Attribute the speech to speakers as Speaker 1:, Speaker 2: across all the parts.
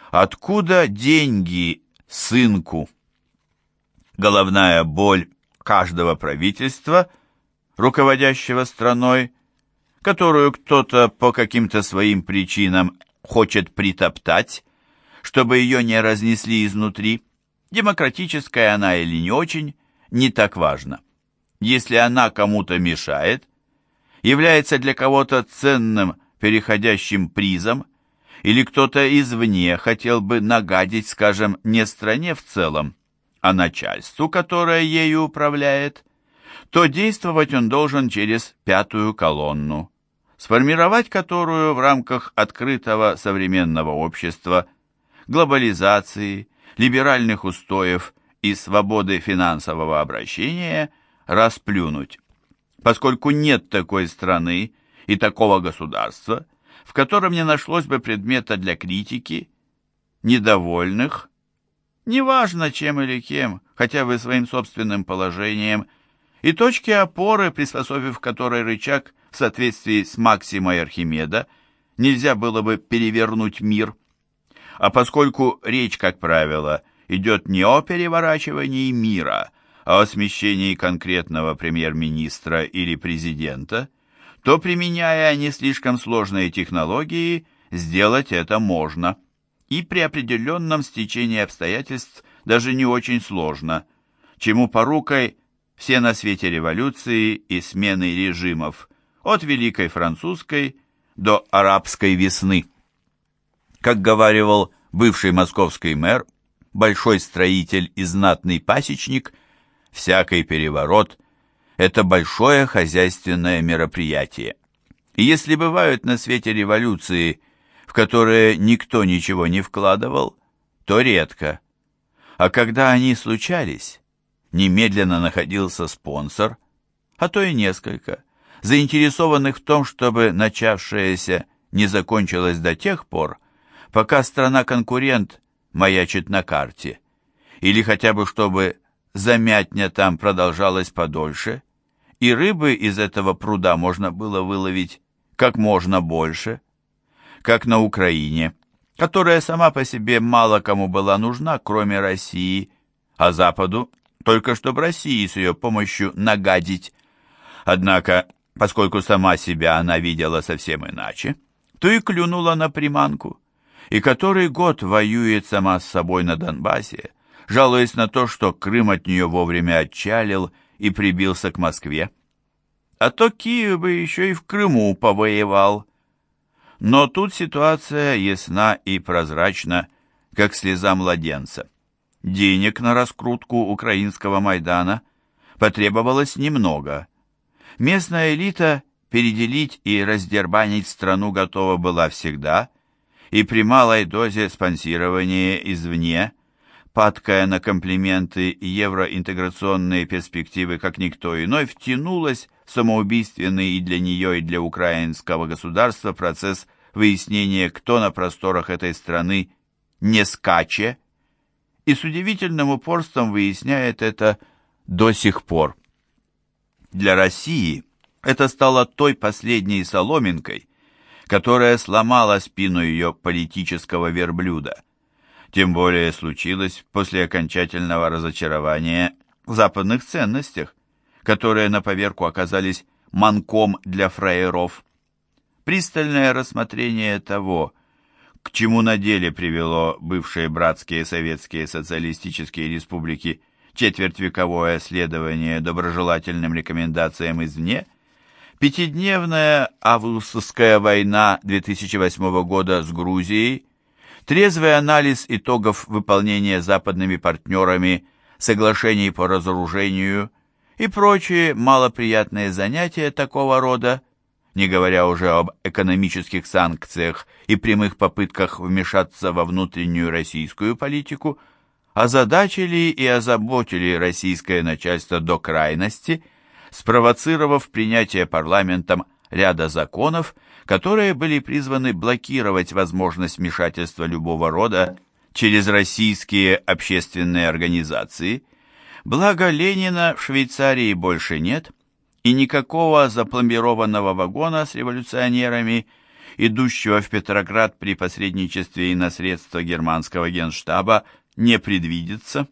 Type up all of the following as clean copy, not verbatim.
Speaker 1: Откуда деньги, сынку? Головная боль каждого правительства, руководящего страной, которую кто-то по каким-то своим причинам хочет притоптать, чтобы ее не разнесли изнутри, демократическая она или не очень, не так важно. Если она кому-то мешает, является для кого-то ценным переходящим призом, или кто-то извне хотел бы нагадить, скажем, не стране в целом, а начальству, которое ею управляет, то действовать он должен через пятую колонну, сформировать которую в рамках открытого современного общества, глобализации, либеральных устоев и свободы финансового обращения расплюнуть, поскольку нет такой страны и такого государства, в котором не нашлось бы предмета для критики, недовольных, неважно чем или кем, хотя бы своим собственным положением, и точки опоры, приспособив которой рычаг в соответствии с максимой Архимеда, нельзя было бы перевернуть мир. А поскольку речь, как правило, идет не о переворачивании мира, а о смещении конкретного премьер-министра или президента, то, применяя не слишком сложные технологии, сделать это можно. И при определенном стечении обстоятельств даже не очень сложно, чему порукой все на свете революции и смены режимов, от Великой Французской до Арабской весны. Как говаривал бывший московский мэр, большой строитель и знатный пасечник, всякий переворот – это большое хозяйственное мероприятие. И если бывают на свете революции, в которые никто ничего не вкладывал, то редко. А когда они случались, немедленно находился спонсор, а то и несколько, заинтересованных в том, чтобы начавшееся не закончилось до тех пор, пока страна-конкурент маячит на карте, или хотя бы чтобы замятня там продолжалась подольше, и рыбы из этого пруда можно было выловить как можно больше, как на Украине, которая сама по себе мало кому была нужна, кроме России, а Западу только чтобы России с ее помощью нагадить. Однако, поскольку сама себя она видела совсем иначе, то и клюнула на приманку, и который год воюет сама с собой на Донбассе, жалуясь на то, что Крым от нее вовремя отчалил и прибился к Москве. А то Киев бы еще и в Крыму повоевал. Но тут ситуация ясна и прозрачна, как слеза младенца. Денег на раскрутку украинского Майдана потребовалось немного. Местная элита переделить и раздербанить страну готова была всегда, и при малой дозе спонсирования извне, падкая на комплименты и евроинтеграционные перспективы, как никто иной, втянулась в самоубийственный и для нее, и для украинского государства процесс выяснения, кто на просторах этой страны не скаче, и с удивительным упорством выясняет это до сих пор. Для России это стало той последней соломинкой, которая сломала спину ее политического верблюда. Тем более случилось после окончательного разочарования в западных ценностях, которые на поверку оказались манком для фраеров. Пристальное рассмотрение того, к чему на деле привело бывшие братские советские социалистические республики четвертьвековое следование доброжелательным рекомендациям извне, пятидневная августовская война 2008 года с Грузией, трезвый анализ итогов выполнения западными партнерами соглашений по разоружению и прочие малоприятные занятия такого рода, не говоря уже об экономических санкциях и прямых попытках вмешаться во внутреннюю российскую политику, озадачили и озаботили российское начальство до крайности, спровоцировав принятие парламентом ряда законов, которые были призваны блокировать возможность вмешательства любого рода через российские общественные организации. Благо Ленина в Швейцарии больше нет, и никакого запломбированного вагона с революционерами идущего в Петроград при посредничестве и на средства германского генштаба, не предвидится.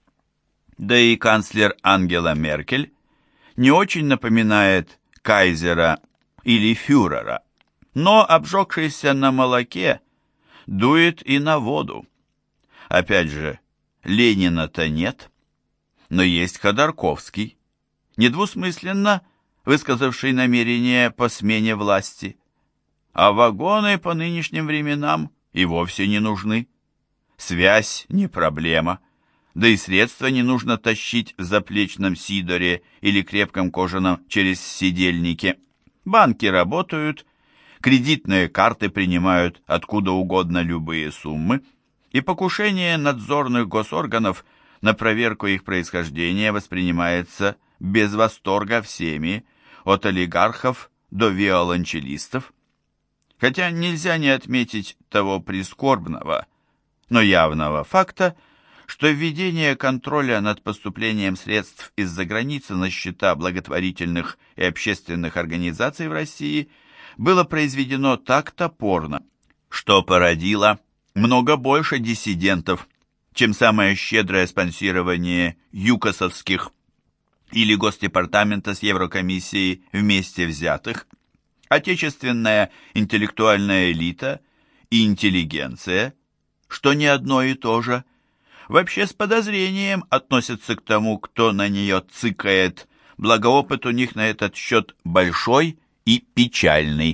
Speaker 1: Да и канцлер Ангела Меркель не очень напоминает кайзера или фюрера, но, обжегшийся на молоке, дует и на воду. Опять же, Ленина-то нет, но есть Ходорковский, недвусмысленно высказавший намерение по смене власти. А вагоны по нынешним временам и вовсе не нужны. Связь не проблема, да и средства не нужно тащить в заплечном сидоре или крепком кожаном через сидельнике. Банки работают, кредитные карты принимают откуда угодно любые суммы, и покушение надзорных госорганов на проверку их происхождения воспринимается без восторга всеми, от олигархов до виолончелистов. Хотя нельзя не отметить того прискорбного, но явного факта, что введение контроля над поступлением средств из-за границы на счета благотворительных и общественных организаций в России было произведено так топорно, что породило много больше диссидентов, чем самое щедрое спонсирование ЮКОСовских или Госдепартамента с Еврокомиссией вместе взятых. Отечественная интеллектуальная элита и интеллигенция, что не одно и то же, вообще с подозрением относятся к тому, кто на нее цыкает, благо опыт у них на этот счет большой и печальный.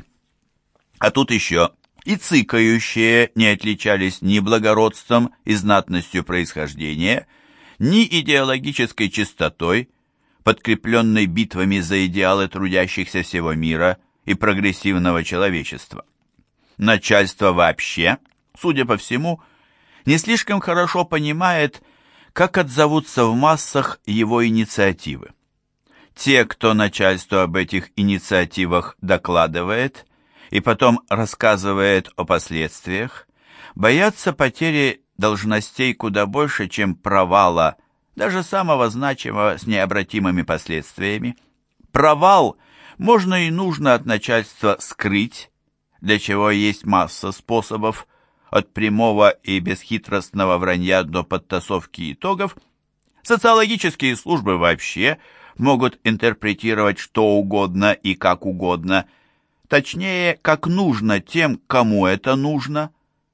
Speaker 1: А тут еще и цыкающие не отличались ни благородством и знатностью происхождения, ни идеологической чистотой, подкрепленной битвами за идеалы трудящихся всего мира и прогрессивного человечества. Начальство вообще, судя по всему, не слишком хорошо понимает, как отзовутся в массах его инициативы. Те, кто начальству об этих инициативах докладывает и потом рассказывает о последствиях, боятся потери должностей куда больше, чем провала, даже самого значимого с необратимыми последствиями. Провал можно и нужно от начальства скрыть, для чего есть масса способов, от прямого и бесхитростного вранья до подтасовки итогов. Социологические службы вообще могут интерпретировать что угодно и как угодно, точнее, как нужно тем, кому это нужно.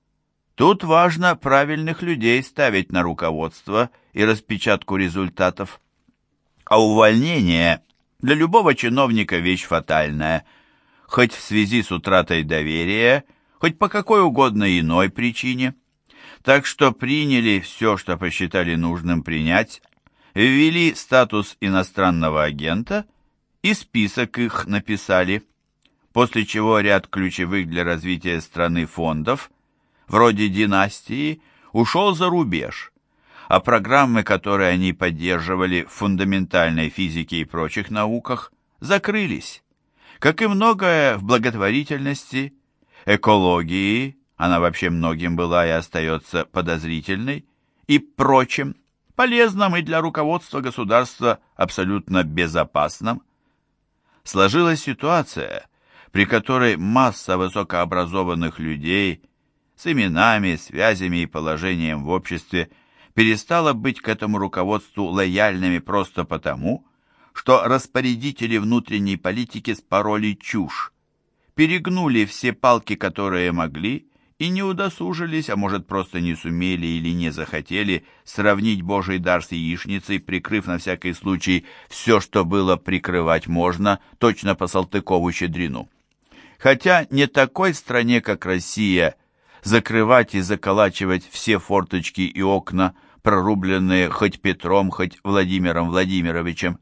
Speaker 1: Тут важно правильных людей ставить на руководство и распечатку результатов. А увольнение для любого чиновника вещь фатальная, хоть в связи с утратой доверия, хоть по какой угодно иной причине. Так что приняли все, что посчитали нужным принять, ввели статус иностранного агента и список их написали, после чего ряд ключевых для развития страны фондов, вроде «Династии», ушел за рубеж, а программы, которые они поддерживали в фундаментальной физике и прочих науках, закрылись. Как и многое в благотворительности, экологии, она вообще многим была и остается подозрительной, и прочим, полезным и для руководства государства абсолютно безопасным. Сложилась ситуация, при которой масса высокообразованных людей с именами, связями и положением в обществе перестала быть к этому руководству лояльными просто потому, что распорядители внутренней политики спороли чушь, перегнули все палки, которые могли, и не удосужились, а может просто не сумели или не захотели сравнить Божий дар с яичницей, прикрыв на всякий случай все, что было прикрывать можно, точно по Салтыкову-Щедрину. Хотя не такой стране, как Россия, закрывать и заколачивать все форточки и окна, прорубленные хоть Петром, хоть Владимиром Владимировичем.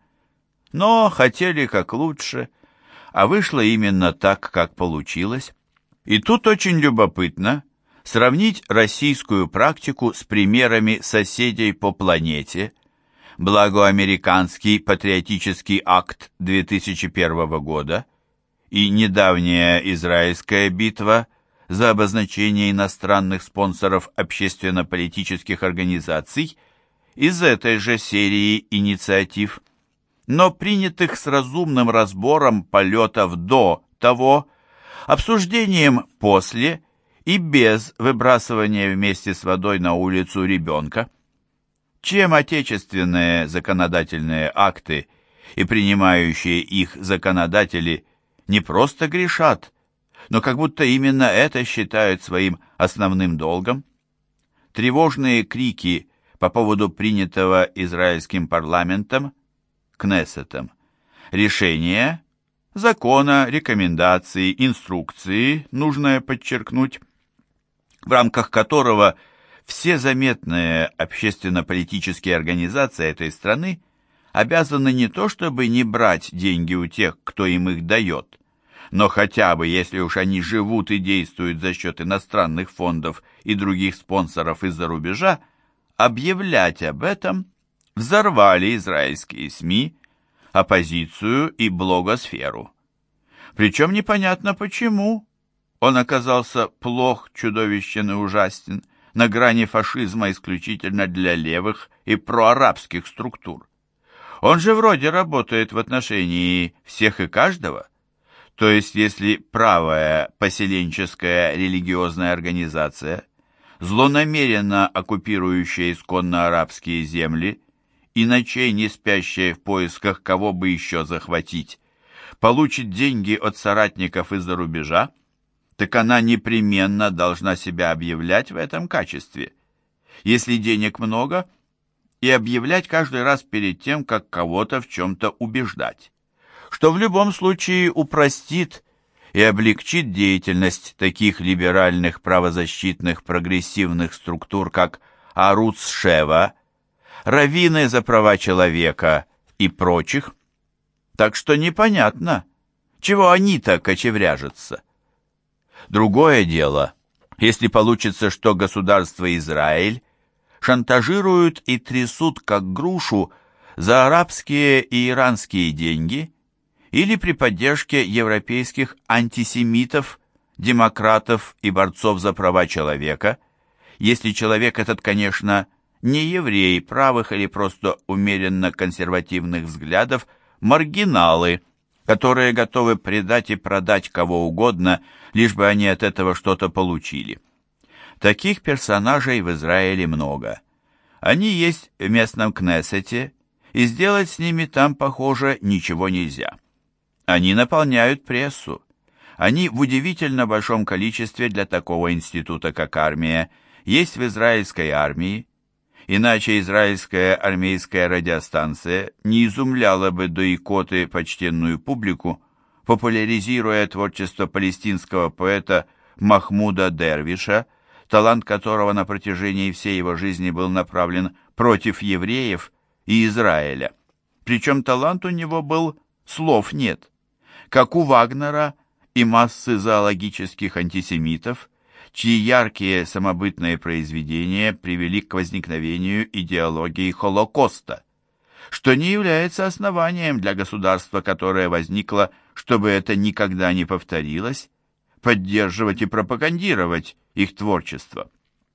Speaker 1: Но хотели как лучше, а вышло именно так, как получилось. И тут очень любопытно сравнить российскую практику с примерами соседей по планете, благо американский патриотический акт 2001 года и недавняя израильская битва за обозначение иностранных спонсоров общественно-политических организаций из этой же серии инициатив, но принятых с разумным разбором полетов до того, обсуждением после и без выбрасывания вместе с водой на улицу ребенка. Чем отечественные законодательные акты и принимающие их законодатели не просто грешат, но как будто именно это считают своим основным долгом? Тревожные крики по поводу принятого израильским парламентом, Кнессетом, решения, закона, рекомендации, инструкции, нужно подчеркнуть, в рамках которого все заметные общественно-политические организации этой страны обязаны не то чтобы не брать деньги у тех, кто им их дает, но хотя бы, если уж они живут и действуют за счет иностранных фондов и других спонсоров из-за рубежа, объявлять об этом, взорвали израильские СМИ, оппозицию и блогосферу. Причем непонятно почему. Он оказался плох, чудовищен и ужасен, на грани фашизма исключительно для левых и проарабских структур. Он же вроде работает в отношении всех и каждого. То есть, если правая поселенческая религиозная организация, злонамеренно оккупирующая исконно арабские земли и ночей не спящая в поисках кого бы еще захватить, получит деньги от соратников из-за рубежа, так она непременно должна себя объявлять в этом качестве. Если денег много, и объявлять каждый раз перед тем, как кого-то в чем-то убеждать, что в любом случае упростит и облегчит деятельность таких либеральных правозащитных прогрессивных структур, как Аруц Шева, Раввины за права человека и прочих. Так что непонятно, чего они-то кочевряжутся. Другое дело, если получится, что государство Израиль шантажируют и трясут как грушу за арабские и иранские деньги или при поддержке европейских антисемитов, демократов и борцов за права человека, если человек этот, конечно, не еврей правых или просто умеренно консервативных взглядов, маргиналы, которые готовы предать и продать кого угодно, лишь бы они от этого что-то получили. Таких персонажей в Израиле много. Они есть в местном Кнессете, и сделать с ними там, похоже, ничего нельзя. Они наполняют прессу. Они в удивительно большом количестве для такого института, как армия, есть в израильской армии, иначе израильская армейская радиостанция не изумляла бы до икоты почтенную публику, популяризируя творчество палестинского поэта Махмуда Дервиша, талант которого на протяжении всей его жизни был направлен против евреев и Израиля. Причем талант у него был «слов нет», как у Вагнера и массы зоологических антисемитов, чьи яркие самобытные произведения привели к возникновению идеологии Холокоста, что не является основанием для государства, которое возникло, чтобы это никогда не повторилось, поддерживать и пропагандировать их творчество.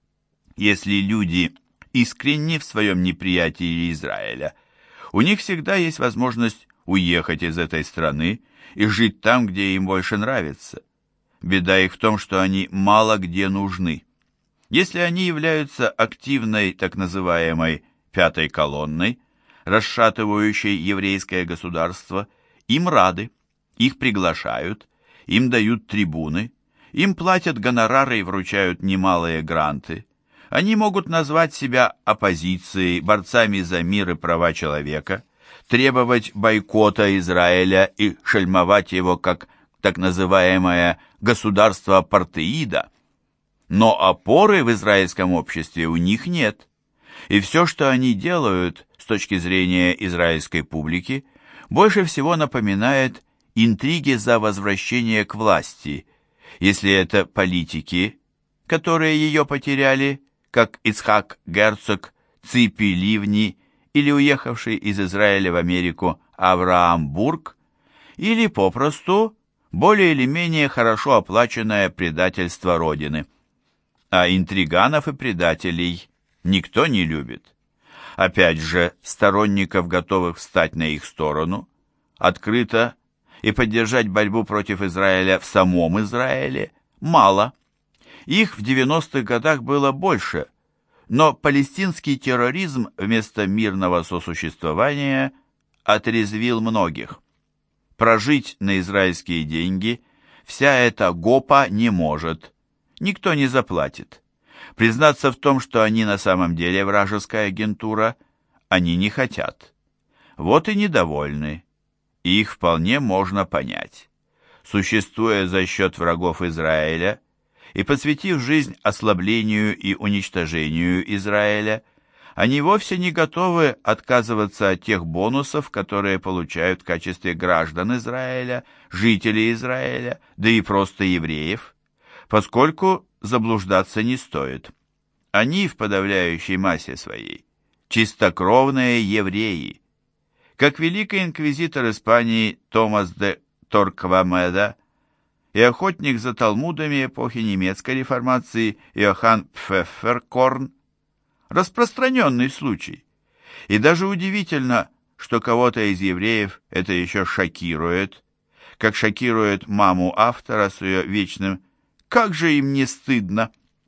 Speaker 1: Если люди искренни в своем неприятии Израиля, у них всегда есть возможность уехать из этой страны и жить там, где им больше нравится. Беда их в том, что они мало где нужны. Если они являются активной так называемой «пятой колонной», расшатывающей еврейское государство, им рады, их приглашают, им дают трибуны, им платят гонорары и вручают немалые гранты. Они могут назвать себя оппозицией, борцами за мир и права человека, требовать бойкота Израиля и шельмовать его как так называемое государство апартеида. Но опоры в израильском обществе у них нет. И все, что они делают с точки зрения израильской публики, больше всего напоминает интриги за возвращение к власти, если это политики, которые ее потеряли, как Ицхак Герцог, Ципи Ливни или уехавший из Израиля в Америку Авраам Бург, или попросту более или менее хорошо оплаченное предательство Родины. А интриганов и предателей никто не любит. Опять же, сторонников, готовых встать на их сторону, открыто и поддержать борьбу против Израиля в самом Израиле мало. Их в 90-х годах было больше, но палестинский терроризм вместо мирного сосуществования отрезвил многих. Прожить на израильские деньги вся эта гопа не может, никто не заплатит. Признаться в том, что они на самом деле вражеская агентура, они не хотят. Вот и недовольны. И их вполне можно понять. Существуя за счет врагов Израиля и посвятив жизнь ослаблению и уничтожению Израиля, они вовсе не готовы отказываться от тех бонусов, которые получают в качестве граждан Израиля, жителей Израиля, да и просто евреев, поскольку заблуждаться не стоит. Они в подавляющей массе своей чистокровные евреи. Как великий инквизитор Испании Томас де Торквемеда и охотник за талмудами эпохи немецкой реформации Иоганн Пфефферкорн, распространенный случай. И даже удивительно, что кого-то из евреев это еще шокирует, как шокирует маму автора с ее вечным «как же им не стыдно?».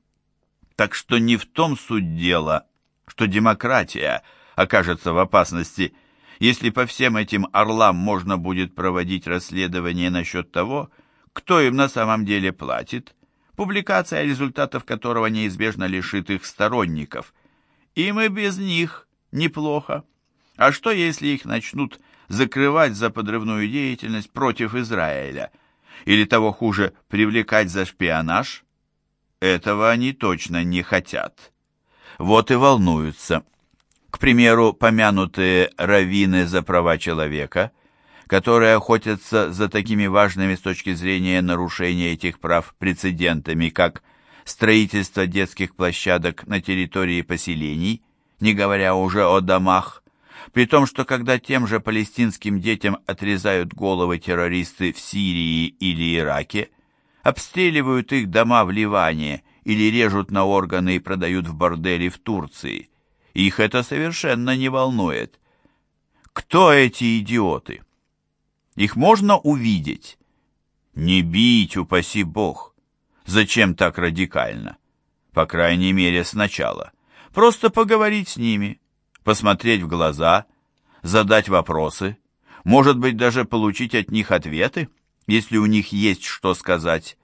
Speaker 1: Так что не в том суть дела, что демократия окажется в опасности, если по всем этим орлам можно будет проводить расследование насчет того, кто им на самом деле платит, публикация результатов которого неизбежно лишит их сторонников. Им и без них неплохо. А что, если их начнут закрывать за подрывную деятельность против Израиля? Или того хуже, привлекать за шпионаж? Этого они точно не хотят. Вот и волнуются. К примеру, помянутые раввины за права человека, которые охотятся за такими важными с точки зрения нарушения этих прав прецедентами, как строительство детских площадок на территории поселений, не говоря уже о домах, при том, что когда тем же палестинским детям отрезают головы террористы в Сирии или Ираке, обстреливают их дома в Ливане или режут на органы и продают в бордели в Турции. Их это совершенно не волнует. Кто эти идиоты? Их можно увидеть. Не бить, упаси Бог. Зачем так радикально? По крайней мере, сначала. Просто поговорить с ними, посмотреть в глаза, задать вопросы, может быть, даже получить от них ответы, если у них есть что сказать.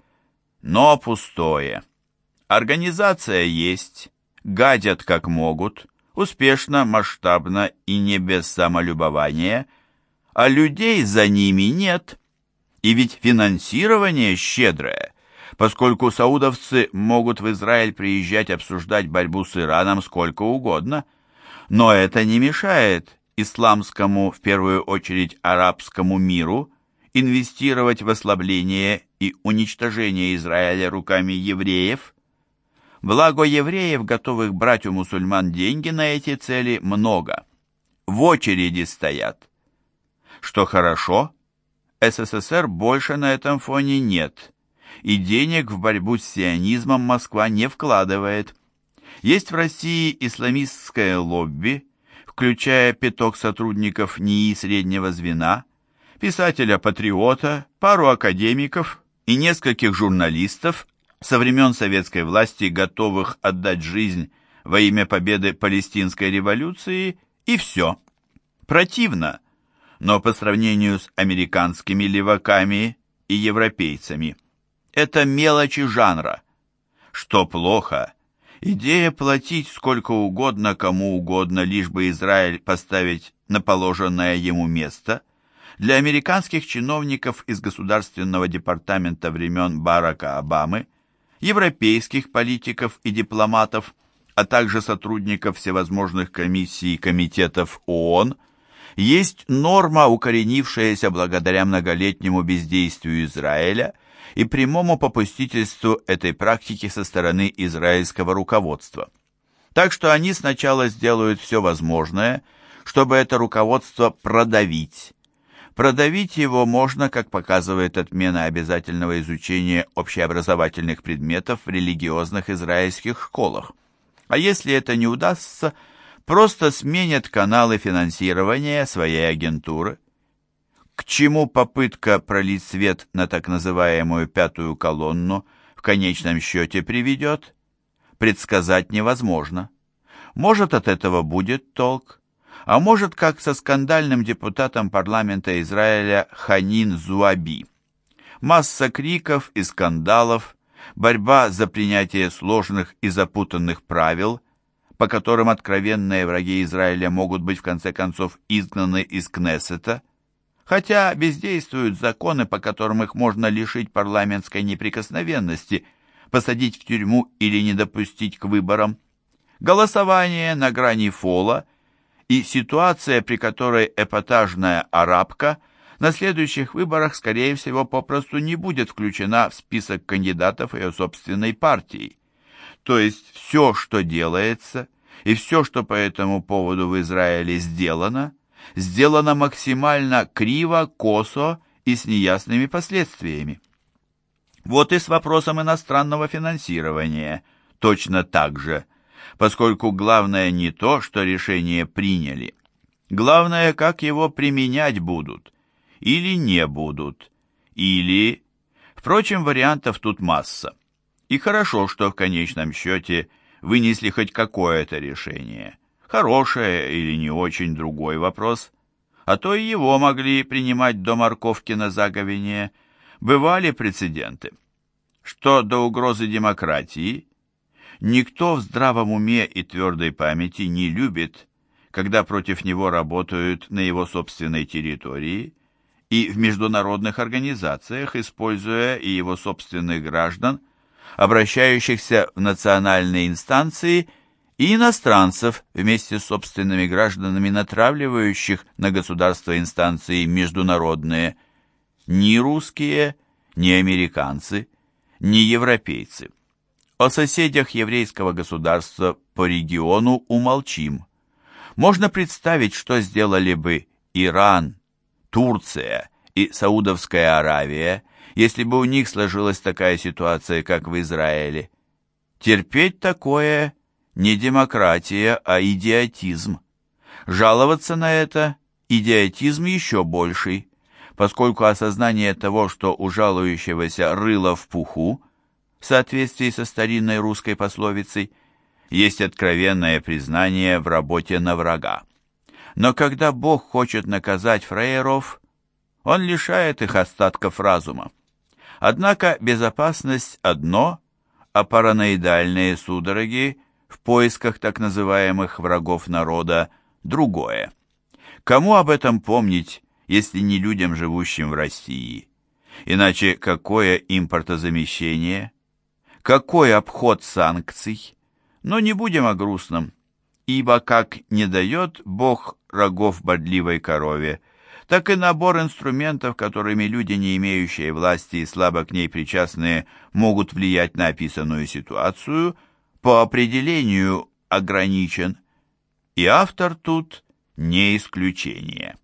Speaker 1: Но пустое. Организация есть, гадят как могут, успешно, масштабно и не без самолюбования, а людей за ними нет. И ведь финансирование щедрое, поскольку саудовцы могут в Израиль приезжать обсуждать борьбу с Ираном сколько угодно, но это не мешает исламскому, в первую очередь арабскому миру, инвестировать в ослабление и уничтожение Израиля руками евреев. Благо евреев, готовых брать у мусульман деньги на эти цели, много. В очереди стоят. Что хорошо, СССР больше на этом фоне нет, и денег в борьбу с сионизмом Москва не вкладывает. Есть в России исламистское лобби, включая пяток сотрудников НИИ среднего звена, писателя-патриота, пару академиков и нескольких журналистов, со времен советской власти, готовых отдать жизнь во имя победы палестинской революции, и все. Противно, но по сравнению с американскими леваками и европейцами, это мелочи жанра. Что плохо, идея платить сколько угодно кому угодно, лишь бы Израиль поставить на положенное ему место, для американских чиновников из Государственного департамента времен Барака Обамы, европейских политиков и дипломатов, а также сотрудников всевозможных комиссий и комитетов ООН, есть норма, укоренившаяся благодаря многолетнему бездействию Израиля и прямому попустительству этой практики со стороны израильского руководства. Так что они сначала сделают все возможное, чтобы это руководство продавить. Продавить его можно, как показывает отмена обязательного изучения общеобразовательных предметов в религиозных израильских школах. А если это не удастся, просто сменят каналы финансирования своей агентуры. К чему попытка пролить свет на так называемую пятую колонну в конечном счете приведет, предсказать невозможно. Может, от этого будет толк, а может, как со скандальным депутатом парламента Израиля Ханин Зуаби. Масса криков и скандалов, борьба за принятие сложных и запутанных правил, по которым откровенные враги Израиля могут быть в конце концов изгнаны из Кнессета, хотя бездействуют законы, по которым их можно лишить парламентской неприкосновенности, посадить в тюрьму или не допустить к выборам, голосование на грани фола и ситуация, при которой эпатажная арабка на следующих выборах, скорее всего, попросту не будет включена в список кандидатов ее собственной партии. То есть все, что делается, и все, что по этому поводу в Израиле сделано максимально криво, косо и с неясными последствиями. Вот и с вопросом иностранного финансирования точно так же, поскольку главное не то, что решение приняли. Главное, как его применять будут, или не будут, или... Впрочем, вариантов тут масса. И хорошо, что в конечном счете вынесли хоть какое-то решение. Хорошее или не очень, другой вопрос. А то и его могли принимать до морковки на заговение. Бывали прецеденты. Что до угрозы демократии, никто в здравом уме и твердой памяти не любит, когда против него работают на его собственной территории и в международных организациях, используя и его собственных граждан, обращающихся в национальные инстанции, и иностранцев вместе с собственными гражданами, натравливающих на государства инстанции международные, ни русские, ни американцы, ни европейцы. О соседях еврейского государства по региону умолчим. Можно представить, что сделали бы Иран, Турция и Саудовская Аравия, если бы у них сложилась такая ситуация, как в Израиле. Терпеть такое не демократия, а идиотизм. Жаловаться на это – идиотизм еще больший, поскольку осознание того, что у жалующегося рыло в пуху, в соответствии со старинной русской пословицей, есть откровенное признание в работе на врага. Но когда Бог хочет наказать фраеров, Он лишает их остатков разума. Однако безопасность одно, а параноидальные судороги в поисках так называемых врагов народа другое. Кому об этом помнить, если не людям, живущим в России? Иначе какое импортозамещение? Какой обход санкций? Но не будем о грустном, ибо как не дает Бог рогов бодливой корове, так и набор инструментов, которыми люди, не имеющие власти и слабо к ней причастные, могут влиять на описанную ситуацию, по определению ограничен. И автор тут не исключение.